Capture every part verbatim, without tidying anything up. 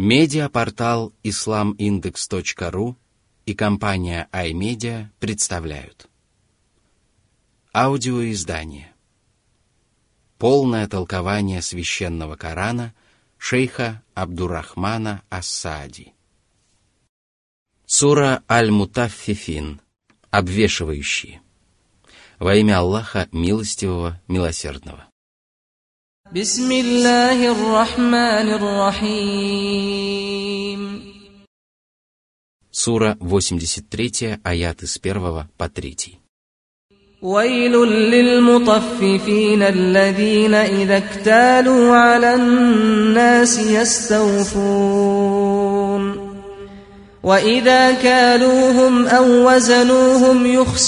Медиапортал ислам индекс точка ру и компания iMedia представляют аудиоиздание «Полное толкование священного Корана» шейха Абдуррахмана ас-Саади. Сура Аль-Мутаффифин, обвешивающие. Во имя Аллаха Милостивого, Милосердного. Бисмиллахир рахманир рахим. Сура восемьдесят три, аят с первого по третий. وَيْلٌ لِّلْمُطَفِّفِينَ الَّذِينَ إِذَا اكْتَالُوا عَلَى النَّاسِ يَسْتَوْفُونَ وَإِذَا كَالُوهُمْ أَو وَّزَنُوهُمْ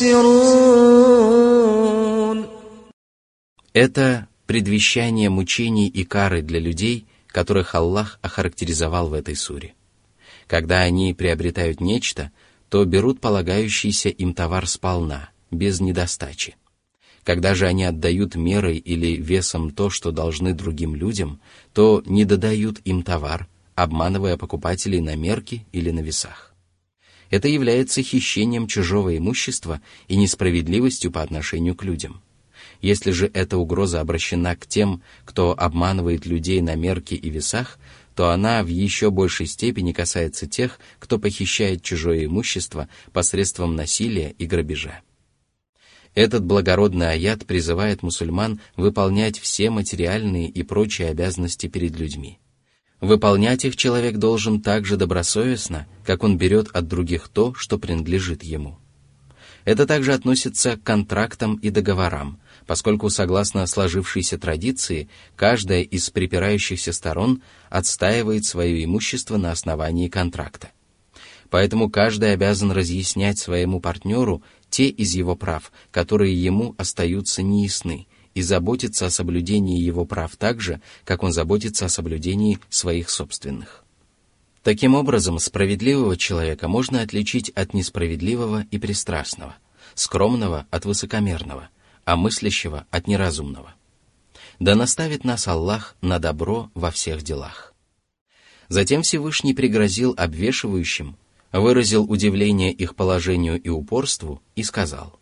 يُخْسِرُونَ. Это предвещание мучений и кары для людей, которых Аллах охарактеризовал в этой суре. Когда они приобретают нечто, то берут полагающийся им товар сполна, без недостачи. Когда же они отдают мерой или весом то, что должны другим людям, то не додают им товар, обманывая покупателей на мерке или на весах. Это является хищением чужого имущества и несправедливостью по отношению к людям. Если же эта угроза обращена к тем, кто обманывает людей на мерке и весах, то она в еще большей степени касается тех, кто похищает чужое имущество посредством насилия и грабежа. Этот благородный аят призывает мусульман выполнять все материальные и прочие обязанности перед людьми. Выполнять их человек должен так же добросовестно, как он берет от других то, что принадлежит ему. Это также относится к контрактам и договорам, поскольку, согласно сложившейся традиции, каждая из припирающихся сторон отстаивает свое имущество на основании контракта. Поэтому каждый обязан разъяснять своему партнеру те из его прав, которые ему остаются неясны, и заботиться о соблюдении его прав так же, как он заботится о соблюдении своих собственных. Таким образом, справедливого человека можно отличить от несправедливого и пристрастного, скромного от высокомерного, а мыслящего от неразумного. Да наставит нас Аллах на добро во всех делах. Затем Всевышний пригрозил обвешивающим, выразил удивление их положению и упорству и сказал.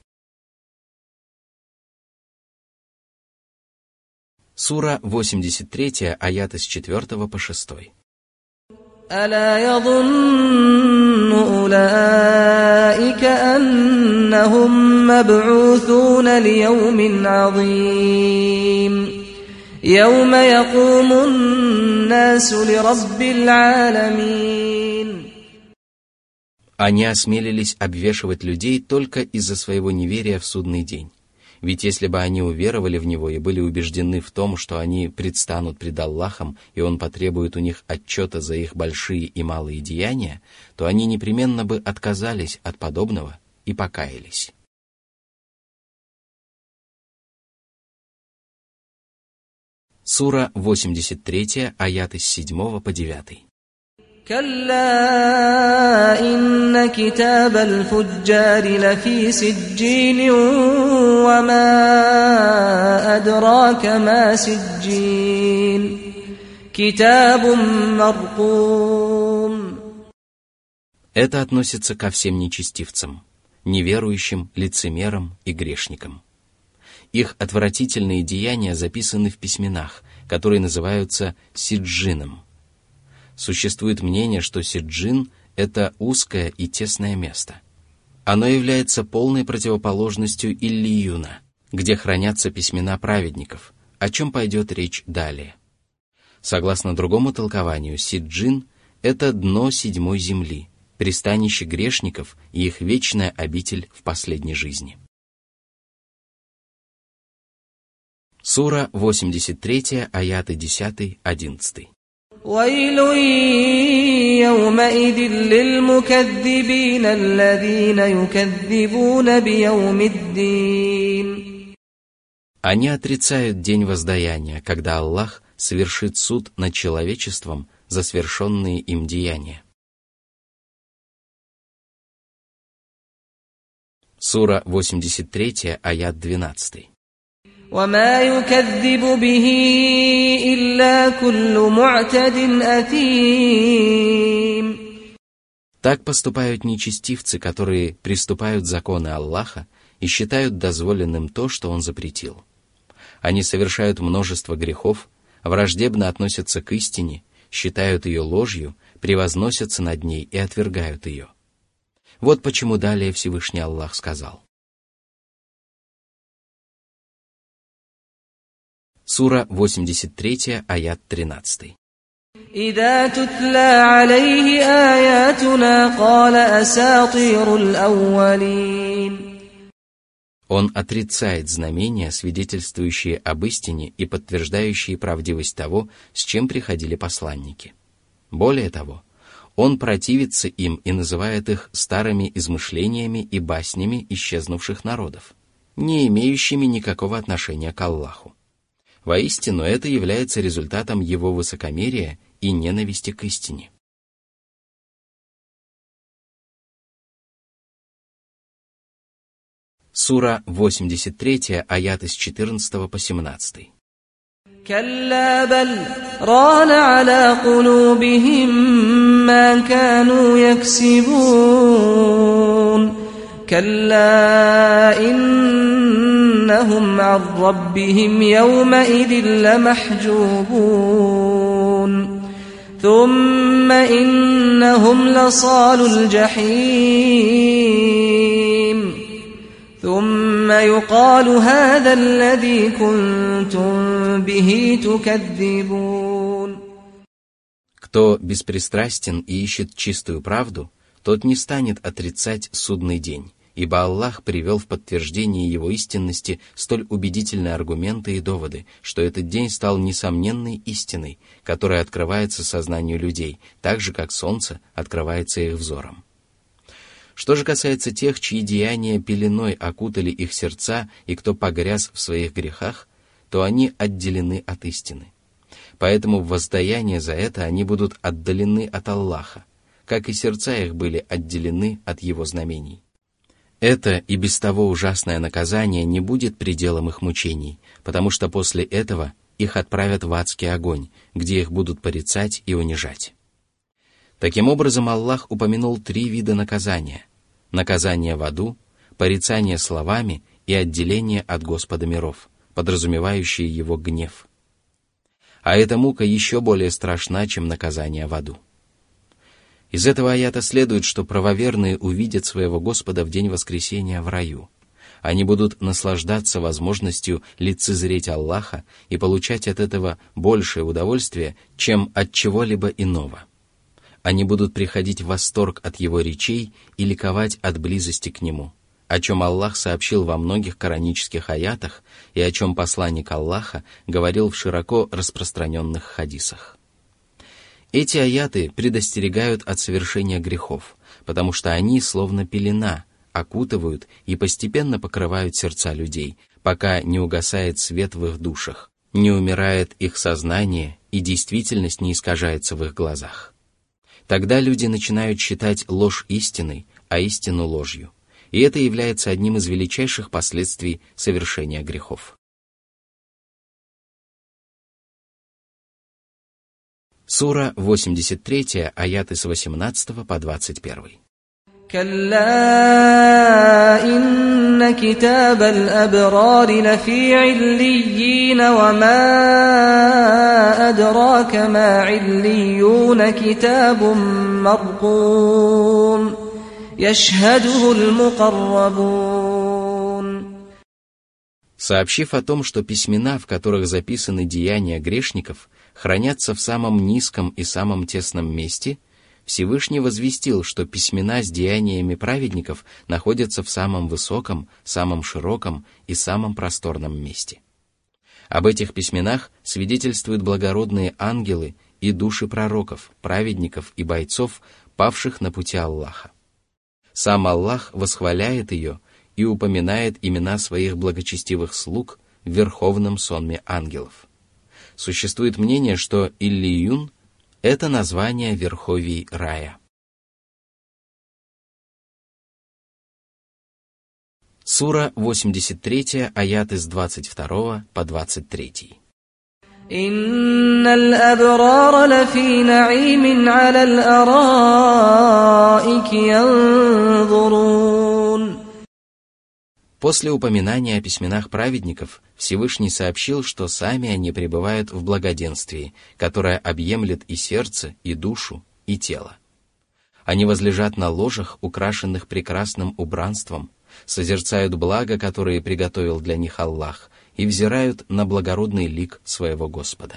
Сура восемьдесят три, аят с четвёртого по шестой. ألا يظن أولئك أنهم مبعوثون ليوم عظيم يوم يقوم الناس لرب العالمين. Они осмелились обвешивать людей только из-за своего неверия в судный день. Ведь если бы они уверовали в него и были убеждены в том, что они предстанут пред Аллахом, и Он потребует у них отчета за их большие и малые деяния, то они непременно бы отказались от подобного и покаялись. Сура восемьдесят три, аяты с седьмого по девятый. كلا إن كتاب الفجار لفي سجين وما أدراك ما سجين كتاب مرقوم. Это относится ко всем нечестивцам, неверующим, лицемерам и грешникам. Их отвратительные деяния записаны в письменах, которые называются сиджином. Существует мнение, что сиджин – это узкое и тесное место. Оно является полной противоположностью Иллиюна, где хранятся письмена праведников, о чем пойдет речь далее. Согласно другому толкованию, сиджин – это дно седьмой земли, пристанище грешников и их вечная обитель в последней жизни. Сура восемьдесят три, аяты десять-одиннадцать. ويل يومئذ للمكذبين الذين يكذبون بيوم الدين. Они отрицают день воздаяния, когда Аллах совершит суд над человечеством за совершенные им деяния. Сура восемьдесят три, аят двенадцать. وما يكذب به إلا كل معتد أثيم. Так поступают нечестивцы, которые приступают законы Аллаха и считают дозволенным то, что Он запретил. Они совершают множество грехов, враждебно относятся к истине, считают ее ложью, превозносятся над ней и отвергают ее. Вот почему далее Всевышний Аллах сказал. Сура восемьдесят три, аят тринадцать. إذا تتلى عليه آياتنا قال أساطير الأولين. Он отрицает знамения, свидетельствующие об истине и подтверждающие правдивость того, с чем приходили посланники. Более того, он противится им и называет их старыми измышлениями и баснями исчезнувших народов, не имеющими никакого отношения к Аллаху. Воистину, это является результатом его высокомерия и ненависти к истине. Сура восемьдесят три, аят с четырнадцатого по семнадцатый. كلا بل ران على قلوبهم ما كانوا يكسبون كلا إنهم عن ربهم يومئذ لمحجوبون ثم إنهم لصالو الجحيم ثم يقال هذا الذي كنتم به تكذبون. Кто беспристрастен и ищет чистую правду, тот не станет отрицать судный день, ибо Аллах привел в подтверждение его истинности столь убедительные аргументы и доводы, что этот день стал несомненной истиной, которая открывается сознанию людей, так же, как солнце открывается их взором. Что же касается тех, чьи деяния пеленой окутали их сердца и кто погряз в своих грехах, то они отделены от истины. Поэтому в воздаяние за это они будут отдалены от Аллаха, как и сердца их были отделены от Его знамений. Это и без того ужасное наказание не будет пределом их мучений, потому что после этого их отправят в адский огонь, где их будут порицать и унижать. Таким образом, Аллах упомянул три вида наказания: наказание в аду, порицание словами и отделение от Господа миров, подразумевающее его гнев. А эта мука еще более страшна, чем наказание в аду. Из этого аята следует, что правоверные увидят своего Господа в день воскресения в раю. Они будут наслаждаться возможностью лицезреть Аллаха и получать от этого большее удовольствие, чем от чего-либо иного. Они будут приходить в восторг от Его речей и ликовать от близости к Нему, о чем Аллах сообщил во многих коранических аятах и о чем посланник Аллаха говорил в широко распространенных хадисах. Эти аяты предостерегают от совершения грехов, потому что они, словно пелена, окутывают и постепенно покрывают сердца людей, пока не угасает свет в их душах, не умирает их сознание и действительность не искажается в их глазах. Тогда люди начинают считать ложь истиной, а истину ложью. И это является одним из величайших последствий совершения грехов. Сура восемьдесят три, аяты с восемнадцатого по двадцать один. كلا إن كتاب الأبرار لفي عليين وما أدراك ما عليون كتاب مرقوم يشهده المقربون. Сообщив о том, что письмена, в которых записаны деяния грешников, хранятся в самом низком и самом тесном месте, Всевышний возвестил, что письмена с деяниями праведников находятся в самом высоком, самом широком и самом просторном месте. Об этих письменах свидетельствуют благородные ангелы и души пророков, праведников и бойцов, павших на пути Аллаха. Сам Аллах восхваляет ее и упоминает имена своих благочестивых слуг в верховном сонме ангелов. Существует мнение, что Иллиюн — это название верховий рая. Сура восемьдесят три, аяты с двадцать второго по двадцать третий. إن الأبرار لفي نعيم على الأرائك ينظرون. После упоминания о письменах праведников Всевышний сообщил, что сами они пребывают в благоденствии, которое объемлет и сердце, и душу, и тело. Они возлежат на ложах, украшенных прекрасным убранством, созерцают блага, которые приготовил для них Аллах, и взирают на благородный лик своего Господа.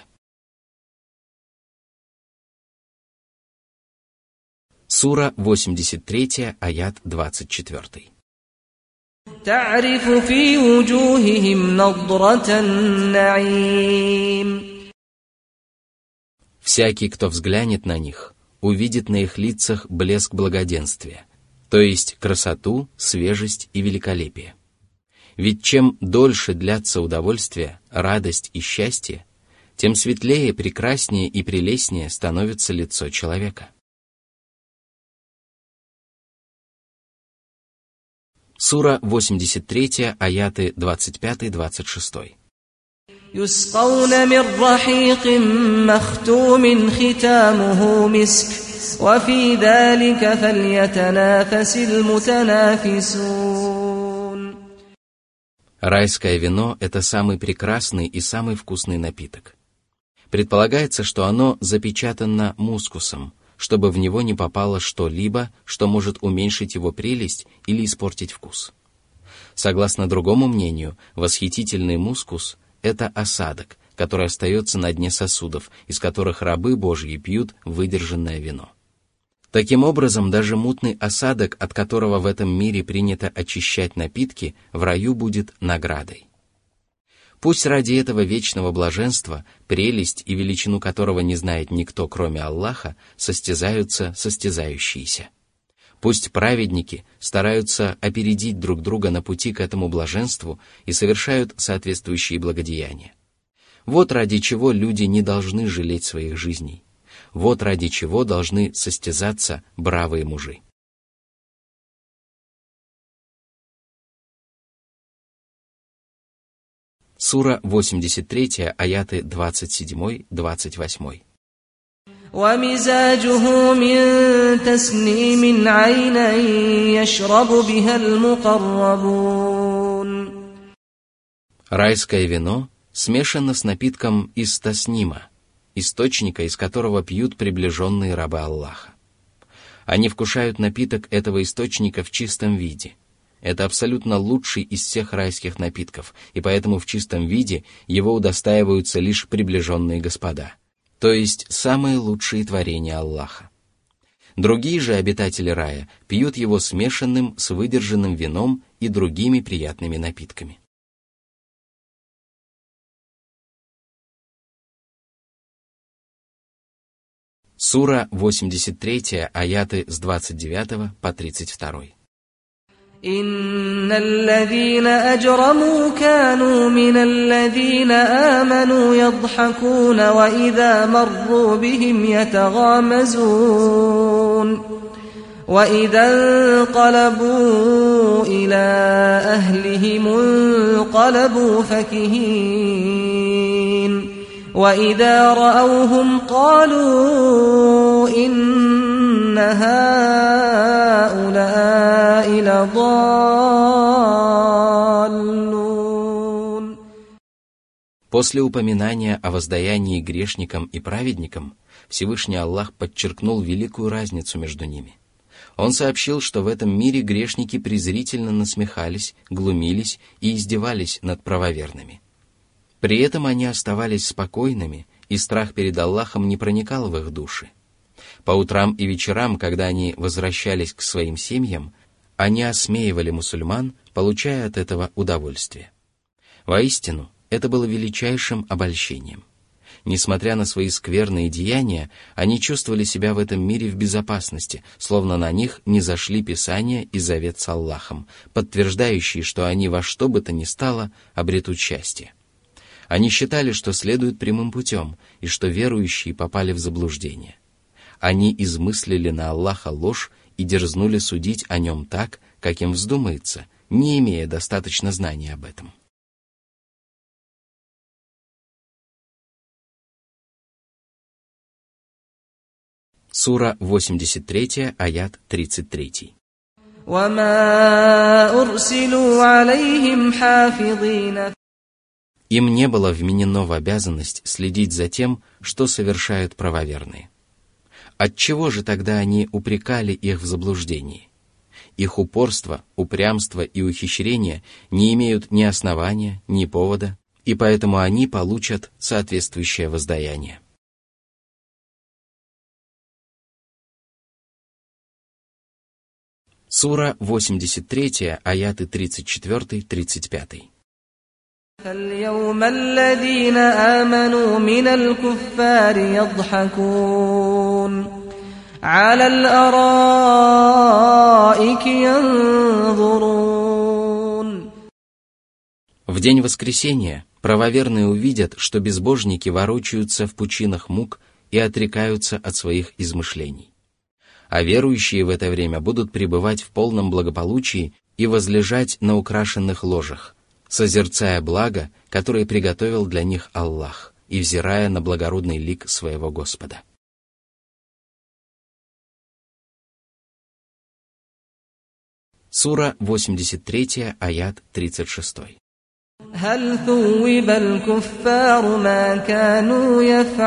Сура восемьдесят три, аят двадцать четыре. تعرف في وجوههم نضرة النعيم. Всякий, кто взглянет на них, увидит на их лицах блеск благоденствия, то есть красоту, свежесть и великолепие. Ведь чем дольше длятся удовольствия, радость и счастье, тем светлее, прекраснее и прелестнее становится лицо человека. Сура восемьдесят три, аяты двадцать пять двадцать шесть. يسقون من رحيق مختوم ختامه مسك وفي ذلك فليتنافس المتنافسون. Райское вино – это самый прекрасный и самый вкусный напиток. Предполагается, что оно запечатано мускусом, чтобы в него не попало что-либо, что может уменьшить его прелесть или испортить вкус. Согласно другому мнению, восхитительный мускус – это осадок, который остается на дне сосудов, из которых рабы Божьи пьют выдержанное вино. Таким образом, даже мутный осадок, от которого в этом мире принято очищать напитки, в раю будет наградой. Пусть ради этого вечного блаженства, прелесть и величину которого не знает никто, кроме Аллаха, состязаются состязающиеся. Пусть праведники стараются опередить друг друга на пути к этому блаженству и совершают соответствующие благодеяния. Вот ради чего люди не должны жалеть своих жизней. Вот ради чего должны состязаться бравые мужи. Сура восемьдесят три, аяты двадцать семь двадцать восемь. ومزاجه من تسنيم عينا يشرب بها المقربون. Райское вино смешано с напитком из таснима, источника, из которого пьют приближенные рабы Аллаха. Они вкушают напиток этого источника в чистом виде. Это абсолютно лучший из всех райских напитков, и поэтому в чистом виде его удостаиваются лишь приближенные господа, то есть самые лучшие творения Аллаха. Другие же обитатели рая пьют его смешанным с выдержанным вином и другими приятными напитками. Сура восемьдесят три, аяты с двадцать девятого по тридцать второй. إن الذين أجرموا كانوا من الذين آمنوا يضحكون وإذا مروا بهم يتغامزون وإذا انقلبوا إلى أهلهم انقلبوا فكهين وإذا رأوهم قالوا إن هؤلاء لضالون. После упоминания о воздаянии грешникам и праведникам, Всевышний Аллах подчеркнул великую разницу между ними. Он сообщил, что в этом мире грешники презрительно насмехались, глумились и издевались над правоверными. При этом они оставались спокойными, и страх перед Аллахом не проникал в их души. По утрам и вечерам, когда они возвращались к своим семьям, они осмеивали мусульман, получая от этого удовольствие. Воистину, это было величайшим обольщением. Несмотря на свои скверные деяния, они чувствовали себя в этом мире в безопасности, словно на них не зашли Писания и завет с Аллахом, подтверждающие, что они во что бы то ни стало обретут счастье. Они считали, что следуют прямым путем, и что верующие попали в заблуждение. Они измыслили на Аллаха ложь и дерзнули судить о нем так, как им вздумается, не имея достаточно знаний об этом. Сура восемьдесят три, аят тридцать три. Им не было вменено в обязанность следить за тем, что совершают правоверные. Отчего же тогда они упрекали их в заблуждении? Их упорство, упрямство и ухищрение не имеют ни основания, ни повода, и поэтому они получат соответствующее воздаяние. Сура восемьдесят три, аяты тридцать четыре тридцать пять. فَالْيَوْمَ الَّذِينَ آمَنُوا مِنَ الْكُفَّارِ يَضْحَكُونَ عَلَى الْأَرَائِكِ يَنظُرُونَ. В день воскресения правоверные увидят, что безбожники ворочаются в пучинах мук и отрекаются от своих измышлений. А верующие в это время будут пребывать в полном благополучии и возлежать на украшенных ложах, созерцая благо, которое приготовил для них Аллах, и взирая на благородный лик своего Господа. Сура восемьдесят три, аят тридцать шесть. هَلْ ثُوِّبَ الْكُفَّارُ مَا كَانُوا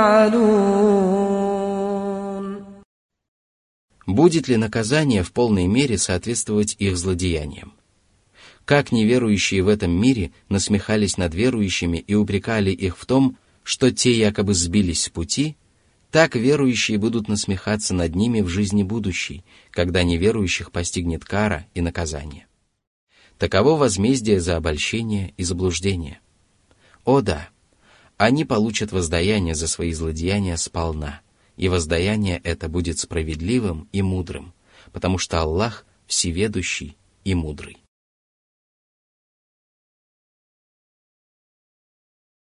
يَفْعَلُونَ. Будет ли наказание в полной мере соответствовать их злодеяниям? Как неверующие в этом мире насмехались над верующими и упрекали их в том, что те якобы сбились с пути, так верующие будут насмехаться над ними в жизни будущей, когда неверующих постигнет кара и наказание. Таково возмездие за обольщение и заблуждение. О да, они получат воздаяние за свои злодеяния сполна, и воздаяние это будет справедливым и мудрым, потому что Аллах всеведущий и мудрый.